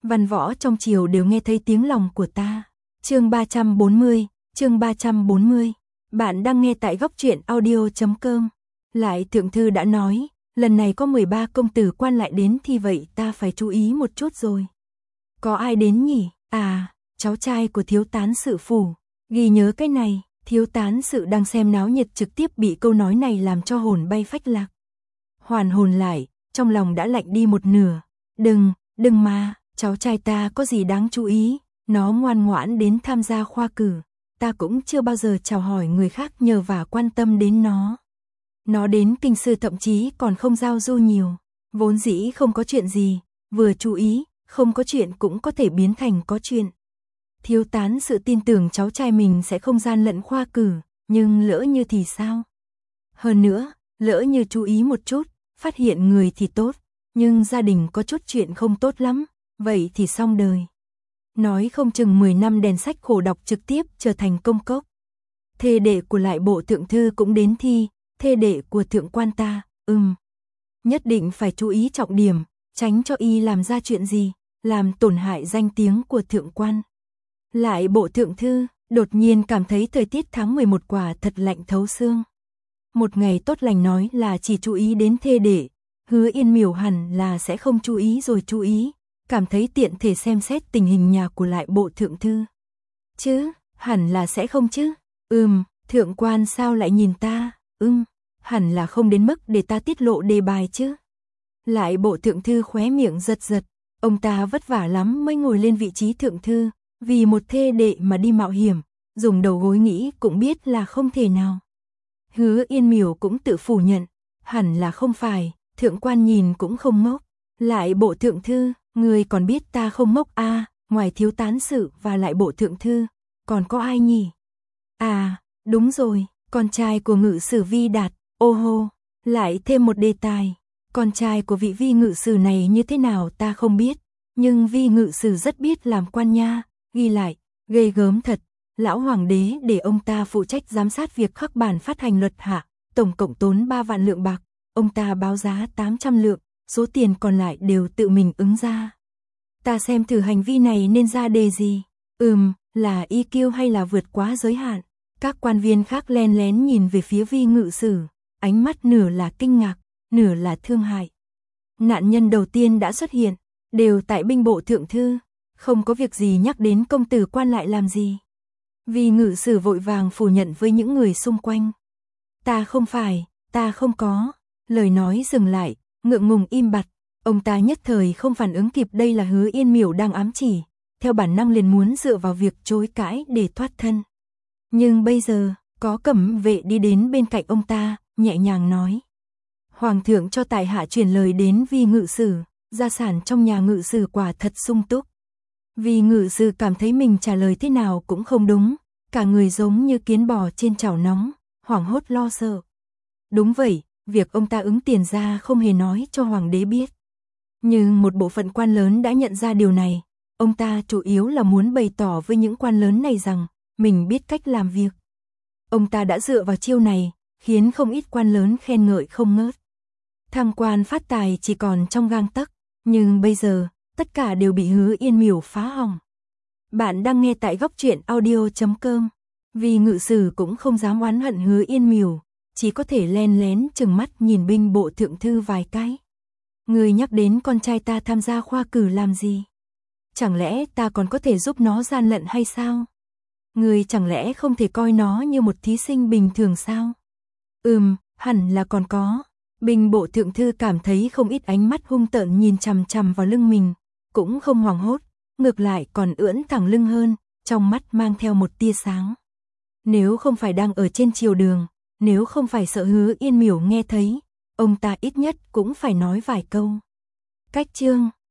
Văn võ trong triều đều nghe thấy tiếng lòng của ta. Chương 340. Bạn đang nghe tại góc truyện audio.com. Lại thượng thư đã nói, lần này có 13 công tử quan lại đến thì vậy ta phải chú ý một chút rồi. Có ai đến nhỉ? À, cháu trai của thiếu tán sự phủ. Ghi nhớ cái này, thiếu tán sự đang xem náo nhiệt trực tiếp bị câu nói này làm cho hồn bay phách lạc. Hoàn hồn lại, trong lòng đã lạnh đi một nửa. Đừng mà, cháu trai ta có gì đáng chú ý, nó ngoan ngoãn đến tham gia khoa cử. Ta cũng chưa bao giờ chào hỏi người khác nhờ và quan tâm đến nó. Nó đến kinh sư thậm chí còn không giao du nhiều, vốn dĩ không có chuyện gì, vừa chú ý, không có chuyện cũng có thể biến thành có chuyện. Thiếu tán sự tin tưởng cháu trai mình sẽ không gian lận khoa cử, nhưng lỡ như thì sao? Hơn nữa, lỡ như chú ý một chút, phát hiện người thì tốt, nhưng gia đình có chút chuyện không tốt lắm, vậy thì xong đời. Nói không chừng 10 năm đèn sách khổ đọc trực tiếp trở thành công cốc. Thê đệ của lại bộ thượng thư cũng đến thi, thê đệ của thượng quan ta, nhất định phải chú ý trọng điểm, tránh cho y làm ra chuyện gì, làm tổn hại danh tiếng của thượng quan. Lại bộ thượng thư, đột nhiên cảm thấy thời tiết tháng 11 quả thật lạnh thấu xương. Một ngày tốt lành nói là chỉ chú ý đến thê đệ, Hứa Yên Miểu hẳn là sẽ không chú ý rồi chú ý, cảm thấy tiện thể xem xét tình hình nhà của lại bộ thượng thư. Chứ, hẳn là sẽ không chứ. Thượng quan sao lại nhìn ta? Hẳn là không đến mức để ta tiết lộ đề bài chứ. Lại bộ thượng thư khóe miệng giật giật, ông ta vất vả lắm mới ngồi lên vị trí thượng thư, vì một thê đệ mà đi mạo hiểm, dùng đầu gối nghĩ cũng biết là không thể nào. Hứa Yên Miểu cũng tự phủ nhận, hẳn là không phải, thượng quan nhìn cũng không ngốc. Lại bộ thượng thư, người còn biết ta không ngốc à, ngoài thiếu tán sự và lại bộ thượng thư, còn có ai nhỉ? À, đúng rồi, con trai của ngự sử Vi Đạt, ô hô, lại thêm một đề tài. Con trai của vị Vi ngự sử này như thế nào ta không biết, nhưng Vi ngự sử rất biết làm quan nha, ghi lại, ghê gớm thật. Lão hoàng đế để ông ta phụ trách giám sát việc khắc bản phát hành luật hạ, tổng cộng tốn 3 vạn lượng bạc, ông ta báo giá 800 lượng, số tiền còn lại đều tự mình ứng ra. Ta xem thử hành vi này nên ra đề gì? Là EQ hay là vượt quá giới hạn? Các quan viên khác len lén nhìn về phía Vi ngự sử, ánh mắt nửa là kinh ngạc, nửa là thương hại. Nạn nhân đầu tiên đã xuất hiện, đều tại binh bộ thượng thư, không có việc gì nhắc đến công tử quan lại làm gì. Vi ngự sử vội vàng phủ nhận với những người xung quanh. Ta không phải, ta không có. Lời nói dừng lại, ngượng ngùng im bặt. Ông ta nhất thời không phản ứng kịp đây là Hứa Yên Miểu đang ám chỉ, theo bản năng liền muốn dựa vào việc chối cãi để thoát thân. Nhưng bây giờ, có cẩm vệ đi đến bên cạnh ông ta, nhẹ nhàng nói. Hoàng thượng cho tại hạ truyền lời đến Vi ngự sử, gia sản trong nhà ngự sử quả thật sung túc. Vi ngự sử cảm thấy mình trả lời thế nào cũng không đúng, cả người giống như kiến bò trên chảo nóng, hoảng hốt lo sợ. Đúng vậy, việc ông ta ứng tiền ra không hề nói cho hoàng đế biết. Nhưng một bộ phận quan lớn đã nhận ra điều này, ông ta chủ yếu là muốn bày tỏ với những quan lớn này rằng mình biết cách làm việc. Ông ta đã dựa vào chiêu này, khiến không ít quan lớn khen ngợi không ngớt. Thăng quan phát tài chỉ còn trong gang tấc, nhưng bây giờ, tất cả đều bị Hứa Yên Miểu phá hỏng. Bạn đang nghe tại góc truyện audio.com. Vì ngự sử cũng không dám oán hận Hứa Yên Miểu, chỉ có thể len lén chừng mắt nhìn binh bộ thượng thư vài cái. Người nhắc đến con trai ta tham gia khoa cử làm gì? Chẳng lẽ ta còn có thể giúp nó gian lận hay sao? Người chẳng lẽ không thể coi nó như một thí sinh bình thường sao? Hẳn là còn có. Binh bộ thượng thư cảm thấy không ít ánh mắt hung tợn nhìn chằm chằm vào lưng mình, cũng không hoảng hốt, ngược lại còn ưỡn thẳng lưng hơn, trong mắt mang theo một tia sáng. Nếu không phải đang ở trên triều đường, nếu không phải sợ Hứa Yên Miểu nghe thấy, ông ta ít nhất cũng phải nói vài câu. Cách chương